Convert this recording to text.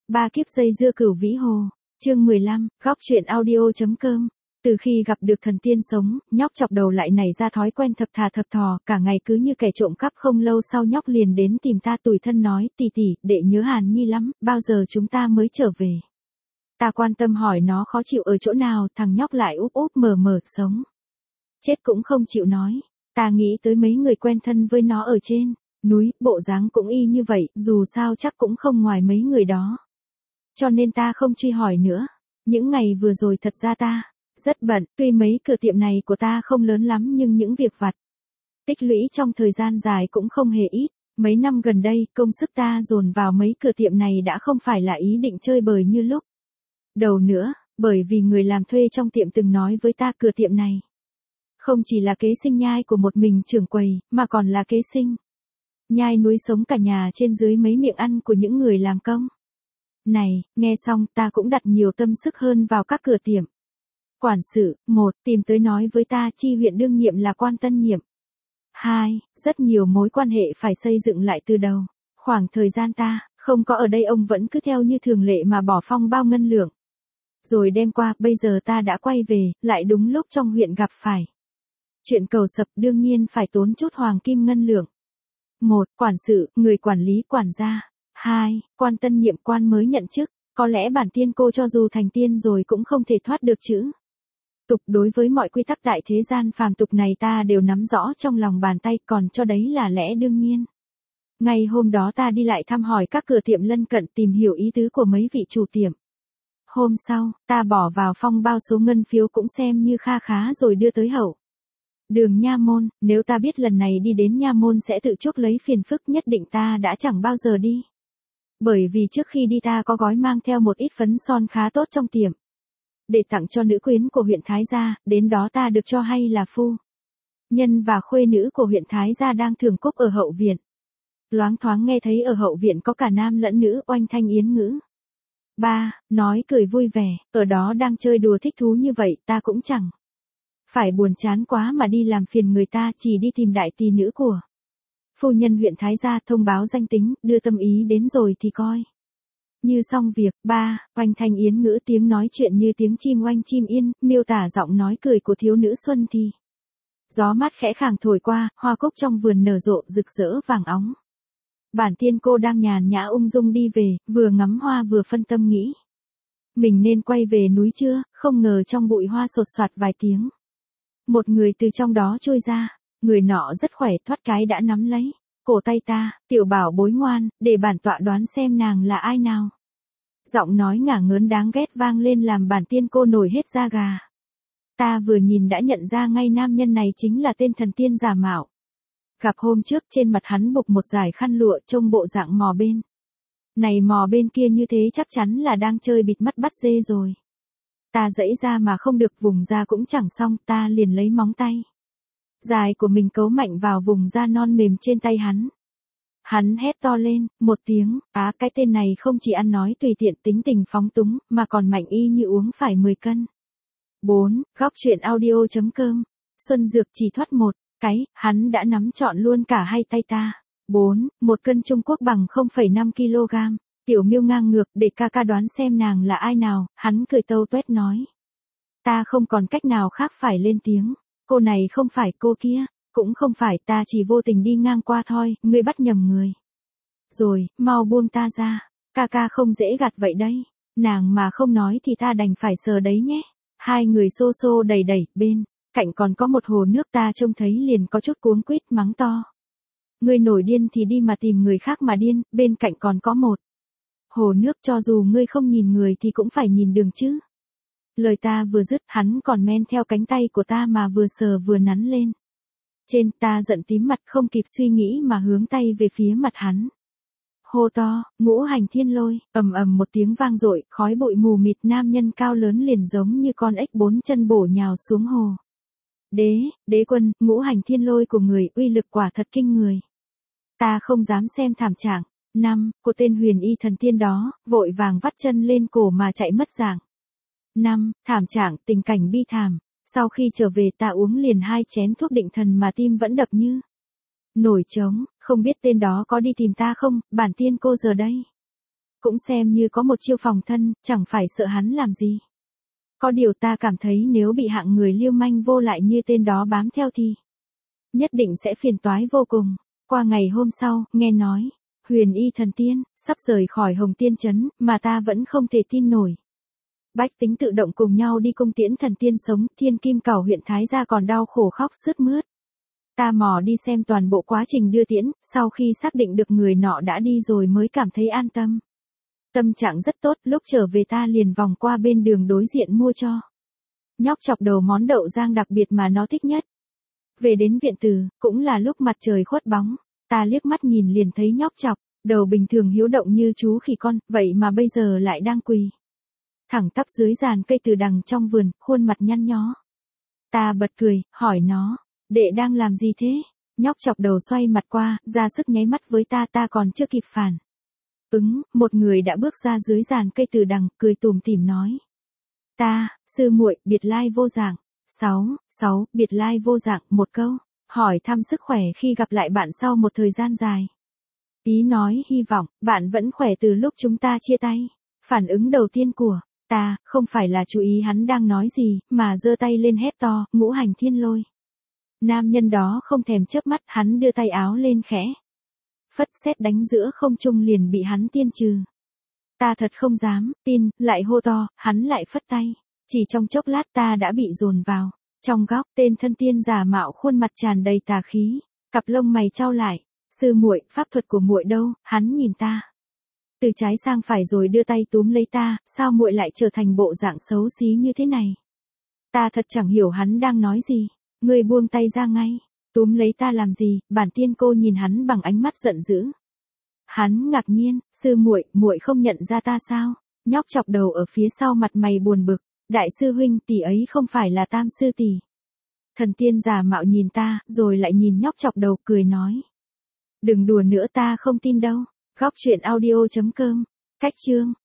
Ba kiếp dây dưa Cửu Vĩ Hồ, chương 15, góc truyện audio.com. Từ khi gặp được thần tiên sống, nhóc chọc đầu lại nảy ra thói quen thập thà thập thò, cả ngày cứ như kẻ trộm cắp. Không lâu sau nhóc liền đến tìm ta tủi thân nói, tỷ tỷ, đệ nhớ Hàn Nhi lắm, bao giờ chúng ta mới trở về. Ta quan tâm hỏi nó khó chịu ở chỗ nào, thằng nhóc lại úp úp mở mở, sống chết cũng không chịu nói. Ta nghĩ tới mấy người quen thân với nó ở trên núi, bộ dáng cũng y như vậy, dù sao chắc cũng không ngoài mấy người đó. Cho nên ta không truy hỏi nữa. Những ngày vừa rồi thật ra ta rất bận, tuy mấy cửa tiệm này của ta không lớn lắm nhưng những việc vặt tích lũy trong thời gian dài cũng không hề ít. Mấy năm gần đây, công sức ta dồn vào mấy cửa tiệm này đã không phải là ý định chơi bời như lúc đầu nữa, bởi vì người làm thuê trong tiệm từng nói với ta cửa tiệm này không chỉ là kế sinh nhai của một mình trưởng quầy, mà còn là kế sinh nhai nuôi sống cả nhà trên dưới mấy miệng ăn của những người làm công. Này, nghe xong ta cũng đặt nhiều tâm sức hơn vào các cửa tiệm. Quản sự, 1, tìm tới nói với ta chi huyện đương nhiệm là quan tân nhiệm. 2, rất nhiều mối quan hệ phải xây dựng lại từ đầu. Khoảng thời gian ta không có ở đây ông vẫn cứ theo như thường lệ mà bỏ phong bao ngân lượng. Rồi đêm qua, bây giờ ta đã quay về, lại đúng lúc trong huyện gặp phải chuyện cầu sập, đương nhiên phải tốn chút hoàng kim ngân lượng. 1, quản sự, người quản lý quản gia. 2, quan tân nhiệm quan mới nhận chức. Có lẽ bản tiên cô cho dù thành tiên rồi cũng không thể thoát được chữ tục. Đối với mọi quy tắc đại thế gian phàm tục này ta đều nắm rõ trong lòng bàn tay, còn cho đấy là lẽ đương nhiên. Ngày hôm đó ta đi lại thăm hỏi các cửa tiệm lân cận tìm hiểu ý tứ của mấy vị chủ tiệm. Hôm sau, ta bỏ vào phong bao số ngân phiếu cũng xem như kha khá rồi đưa tới hậu đường Nha Môn. Nếu ta biết lần này đi đến Nha Môn sẽ tự chuốc lấy phiền phức, nhất định ta đã chẳng bao giờ đi. Bởi vì trước khi đi ta có gói mang theo một ít phấn son khá tốt trong tiệm để tặng cho nữ quyến của huyện Thái Gia. Đến đó ta được cho hay là phu nhân và khuê nữ của huyện Thái Gia đang thưởng cúc ở hậu viện. Loáng thoáng nghe thấy ở hậu viện có cả nam lẫn nữ oanh thanh yến ngữ. 3, nói cười vui vẻ, ở đó đang chơi đùa thích thú như vậy, ta cũng chẳng phải buồn chán quá mà đi làm phiền người ta, chỉ đi tìm đại tỷ nữ của phu nhân huyện Thái Gia thông báo danh tính, đưa tâm ý đến rồi thì coi như xong việc. 3, oanh thanh yến ngữ, tiếng nói chuyện như tiếng chim oanh chim yên, miêu tả giọng nói cười của thiếu nữ xuân thì gió mát khẽ khàng thổi qua, hoa cúc trong vườn nở rộ rực rỡ vàng óng. Bản tiên cô đang nhàn nhã ung dung đi về, vừa ngắm hoa vừa phân tâm nghĩ mình nên quay về núi chưa, không ngờ trong bụi hoa sột soạt vài tiếng. Một người từ trong đó trôi ra, người nọ rất khỏe, thoát cái đã nắm lấy cổ tay ta, tiểu bảo bối ngoan, để bản tọa đoán xem nàng là ai nào. Giọng nói ngả ngớn đáng ghét vang lên làm bản tiên cô nổi hết da gà. Ta vừa nhìn đã nhận ra ngay nam nhân này chính là tên thần tiên giả mạo. Gặp hôm trước, trên mặt hắn buộc một dải khăn lụa, trông bộ dạng mò bên này mò bên kia như thế chắc chắn là đang chơi bịt mắt bắt dê rồi. Ta giãy ra mà không được, vùng ra cũng chẳng xong, ta liền lấy móng tay dài của mình cấu mạnh vào vùng da non mềm trên tay hắn. Hắn hét to lên một tiếng, cái tên này không chỉ ăn nói tùy tiện tính tình phóng túng, mà còn mạnh y như uống phải 10 cân. 4, góc truyện audio.com. Xuân Dược chỉ thoát một cái, hắn đã nắm trọn luôn cả hai tay ta. 4, 1 cân Trung Quốc bằng 0,5 kg. Tiểu miêu ngang ngược, để ca ca đoán xem nàng là ai nào. Hắn cười tâu tuét nói. Ta không còn cách nào khác phải lên tiếng. Cô này không phải, cô kia cũng không phải, ta chỉ vô tình đi ngang qua thôi, ngươi bắt nhầm người rồi, mau buông ta ra. Ca ca không dễ gạt vậy đấy. Nàng mà không nói thì ta đành phải sờ đấy nhé. Hai người xô xô đẩy đẩy, bên cạnh còn có một hồ nước, ta trông thấy liền có chút cuống quýt mắng to. Ngươi nổi điên thì đi mà tìm người khác mà điên, bên cạnh còn có một hồ nước, cho dù ngươi không nhìn người thì cũng phải nhìn đường chứ. Lời ta vừa dứt, hắn còn men theo cánh tay của ta mà vừa sờ vừa nắn lên trên. Ta giận tím mặt, không kịp suy nghĩ mà hướng tay về phía mặt hắn. Hô to, Ngũ Hành Thiên Lôi, ầm ầm một tiếng vang dội, khói bụi mù mịt, nam nhân cao lớn liền giống như con ếch 4 chân bổ nhào xuống hồ. Đế quân, Ngũ Hành Thiên Lôi của người, uy lực quả thật kinh người. Ta không dám xem thảm trạng 5 của tên huyền y thần tiên đó, vội vàng vắt chân lên cổ mà chạy mất dạng. 5, thảm trạng, tình cảnh bi thảm. Sau khi trở về ta uống liền 2 chén thuốc định thần mà tim vẫn đập như nổi trống. Không biết tên đó có đi tìm ta không, bản tiên cô giờ đây cũng xem như có một chiêu phòng thân, chẳng phải sợ hắn làm gì. Có điều ta cảm thấy nếu bị hạng người lưu manh vô lại như tên đó bám theo thì nhất định sẽ phiền toái vô cùng. Qua ngày hôm sau, nghe nói, Huyền Y thần tiên, sắp rời khỏi Hồng Tiên Trấn, mà ta vẫn không thể tin nổi. Bách tính tự động cùng nhau đi cung tiễn thần tiên sống, Thiên Kim Cẩu huyện Thái Gia còn đau khổ khóc sướt mướt. Ta mò đi xem toàn bộ quá trình đưa tiễn, sau khi xác định được người nọ đã đi rồi mới cảm thấy an tâm. Tâm trạng rất tốt, lúc trở về ta liền vòng qua bên đường đối diện mua cho nhóc chọc đầu món đậu rang đặc biệt mà nó thích nhất. Về đến viện tử, cũng là lúc mặt trời khuất bóng, ta liếc mắt nhìn liền thấy nhóc chọc đầu bình thường hiếu động như chú khỉ con, vậy mà bây giờ lại đang quỳ thẳng tắp dưới giàn cây từ đằng trong vườn, khuôn mặt nhăn nhó. Ta bật cười, hỏi nó, đệ đang làm gì thế? Nhóc chọc đầu xoay mặt qua, ra sức nháy mắt với ta, ta còn chưa kịp phản một người đã bước ra dưới giàn cây từ đằng, cười tủm tỉm nói. Ta, sư muội, biệt lai vô dạng. 6. Biệt lai vô dạng, một câu, hỏi thăm sức khỏe khi gặp lại bạn sau một thời gian dài. Ý nói hy vọng, bạn vẫn khỏe từ lúc chúng ta chia tay. Phản ứng đầu tiên của ta, không phải là chú ý hắn đang nói gì, mà giơ tay lên hét to, Ngũ Hành Thiên Lôi. Nam nhân đó không thèm chớp mắt, hắn đưa tay áo lên khẽ phất, sét đánh giữa không trung liền bị hắn tiên trừ. Ta thật không dám tin, lại hô to, hắn lại phất tay. Chỉ trong chốc lát ta đã bị dồn vào trong góc, tên thân tiên giả mạo khuôn mặt tràn đầy tà khí, cặp lông mày chau lại. Sư muội, pháp thuật của muội đâu? Hắn nhìn ta từ trái sang phải rồi đưa tay túm lấy ta, sao muội lại trở thành bộ dạng xấu xí như thế này? Ta thật chẳng hiểu hắn đang nói gì. Ngươi buông tay ra ngay. Túm lấy ta làm gì? Bản tiên cô nhìn hắn bằng ánh mắt giận dữ. Hắn ngạc nhiên, sư muội, muội không nhận ra ta sao? Nhóc chọc đầu ở phía sau mặt mày buồn bực, đại sư huynh, tỷ ấy không phải là Tam sư tỷ. Thần tiên giả mạo nhìn ta, rồi lại nhìn nhóc chọc đầu, cười nói. Đừng đùa nữa, ta không tin đâu. Góc truyện audio.com. Cách chương